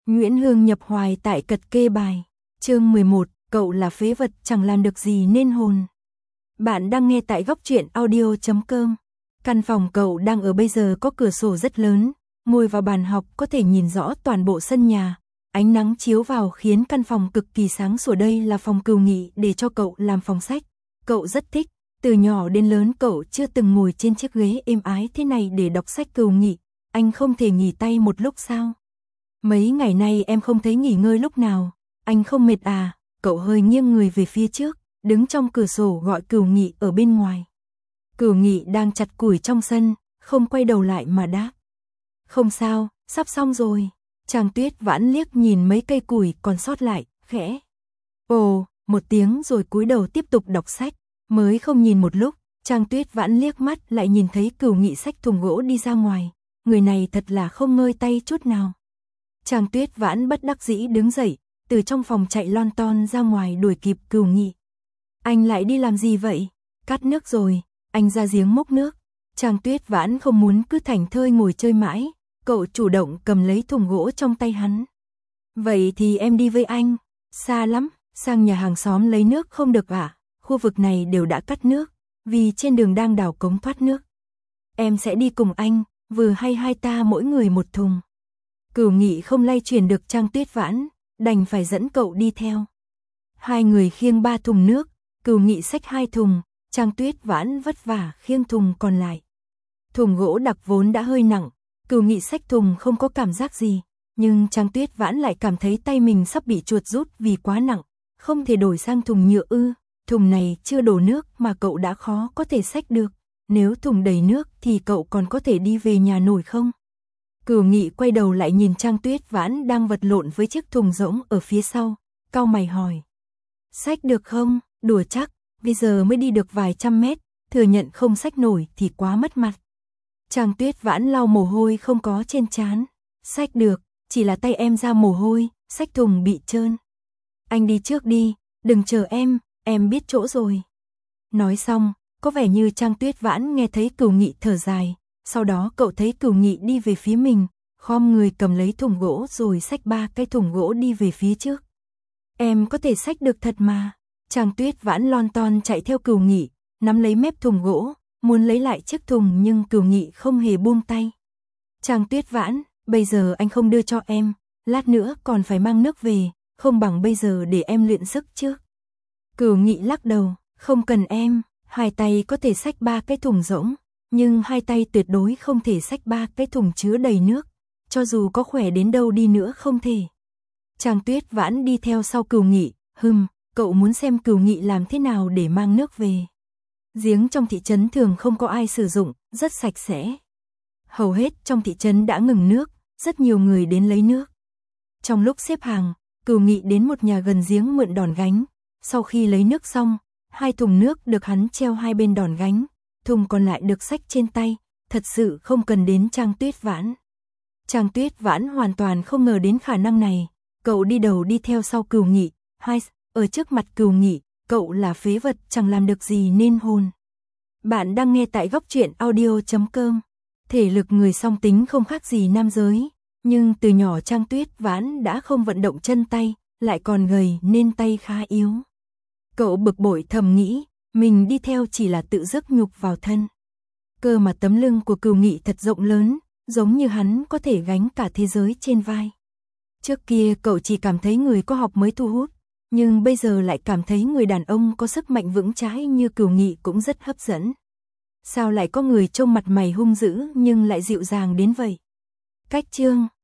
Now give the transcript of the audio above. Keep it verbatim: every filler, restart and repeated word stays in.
Nguyễn Hương nhập hoài tại cật kê bài. Chương mười một, cậu là phế vật chẳng làm được gì nên hồn. Bạn đang nghe tại góc truyện audio chấm com. Căn phòng cậu đang ở bây giờ có cửa sổ rất lớn, ngồi vào bàn học có thể nhìn rõ toàn bộ sân nhà. Ánh nắng chiếu vào khiến căn phòng cực kỳ sáng sủa. Đây là phòng Cửu Nghị để cho cậu làm phòng sách. Cậu rất thích, từ nhỏ đến lớn cậu chưa từng ngồi trên chiếc ghế êm ái thế này để đọc sách. Cửu Nghị, anh không thể nghỉ tay một lúc sao? Mấy ngày nay em không thấy nghỉ ngơi lúc nào, anh không mệt à? Cậu hơi nghiêng người về phía trước, đứng trong cửa sổ gọi Cửu Nghị ở bên ngoài. Cửu Nghị đang chặt củi trong sân, không quay đầu lại mà đáp. Không sao, sắp xong rồi. Trang Tuyết Vãn liếc nhìn mấy cây củi còn sót lại, khẽ. Ồ, một tiếng rồi cúi đầu tiếp tục đọc sách. Mới không nhìn một lúc, Trang Tuyết Vãn liếc mắt lại nhìn thấy Cửu Nghị xách thùng gỗ đi ra ngoài. Người này thật là không ngơi tay chút nào. Trang Tuyết Vãn bất đắc dĩ đứng dậy, từ trong phòng chạy lon ton ra ngoài đuổi kịp Cửu Nghị. Anh lại đi làm gì vậy? Cắt nước rồi, anh ra giếng múc nước. Trang Tuyết Vãn không muốn cứ thảnh thơi ngồi chơi mãi, cậu chủ động cầm lấy thùng gỗ trong tay hắn. Vậy thì em đi với anh, xa lắm, sang nhà hàng xóm lấy nước không được ạ? À? Khu vực này đều đã cắt nước, vì trên đường đang đào cống thoát nước. Em sẽ đi cùng anh, vừa hay hai ta mỗi người một thùng. Cửu Nghị không lay chuyển được Trang Tuyết Vãn, đành phải dẫn cậu đi theo. Hai người khiêng ba thùng nước, Cửu Nghị xách hai thùng, Trang Tuyết Vãn vất vả khiêng thùng còn lại. Thùng gỗ đặc vốn đã hơi nặng, Cửu Nghị xách thùng không có cảm giác gì, nhưng Trang Tuyết Vãn lại cảm thấy tay mình sắp bị chuột rút vì quá nặng, không thể đổi sang thùng nhựa ư? Thùng này chưa đổ nước mà cậu đã khó có thể xách được, nếu thùng đầy nước thì cậu còn có thể đi về nhà nổi không? Cửu Nghị quay đầu lại nhìn Trang Tuyết Vãn đang vật lộn với chiếc thùng rỗng ở phía sau, cau mày hỏi. Xách được không? Đùa chắc, bây giờ mới đi được vài trăm mét, thừa nhận không xách nổi thì quá mất mặt. Trang Tuyết Vãn lau mồ hôi không có trên trán. Xách được, chỉ là tay em ra mồ hôi, xách thùng bị trơn. Anh đi trước đi, đừng chờ em, em biết chỗ rồi. Nói xong, có vẻ như Trang Tuyết Vãn nghe thấy Cửu Nghị thở dài. Sau đó cậu thấy Cửu Nghị đi về phía mình, khom người cầm lấy thùng gỗ rồi xách ba cái thùng gỗ đi về phía trước. Em có thể xách được thật mà. Trang Tuyết Vãn lon ton chạy theo Cửu Nghị, nắm lấy mép thùng gỗ, muốn lấy lại chiếc thùng nhưng Cửu Nghị không hề buông tay. Trang Tuyết Vãn, bây giờ anh không đưa cho em, lát nữa còn phải mang nước về, không bằng bây giờ để em luyện sức trước. Cửu Nghị lắc đầu, không cần em, hai tay có thể xách ba cái thùng rỗng. Nhưng hai tay tuyệt đối không thể xách ba cái thùng chứa đầy nước, cho dù có khỏe đến đâu đi nữa không thể. Trang Tuyết Vãn đi theo sau Cửu Nghị, hừm, cậu muốn xem Cửu Nghị làm thế nào để mang nước về. Giếng trong thị trấn thường không có ai sử dụng, rất sạch sẽ. Hầu hết trong thị trấn đã ngừng nước, rất nhiều người đến lấy nước. Trong lúc xếp hàng, Cửu Nghị đến một nhà gần giếng mượn đòn gánh. Sau khi lấy nước xong, hai thùng nước được hắn treo hai bên đòn gánh. Thùng còn lại được xách trên tay, thật sự không cần đến Trang Tuyết Vãn. Trang Tuyết Vãn hoàn toàn không ngờ đến khả năng này, cậu đi đầu đi theo sau Cửu Nghị, hai, ở trước mặt Cửu Nghị, cậu là phế vật chẳng làm được gì nên hồn. Bạn đang nghe tại góc truyện audio chấm com. Thể lực người song tính không khác gì nam giới, nhưng từ nhỏ Trang Tuyết Vãn đã không vận động chân tay, lại còn gầy nên tay khá yếu. Cậu bực bội thầm nghĩ, mình đi theo chỉ là tự rước nhục vào thân. Cơ mà tấm lưng của Cửu Nghị thật rộng lớn, giống như hắn có thể gánh cả thế giới trên vai. Trước kia cậu chỉ cảm thấy người có học mới thu hút, nhưng bây giờ lại cảm thấy người đàn ông có sức mạnh vững chãi như Cửu Nghị cũng rất hấp dẫn. Sao lại có người trông mặt mày hung dữ nhưng lại dịu dàng đến vậy? Cách chương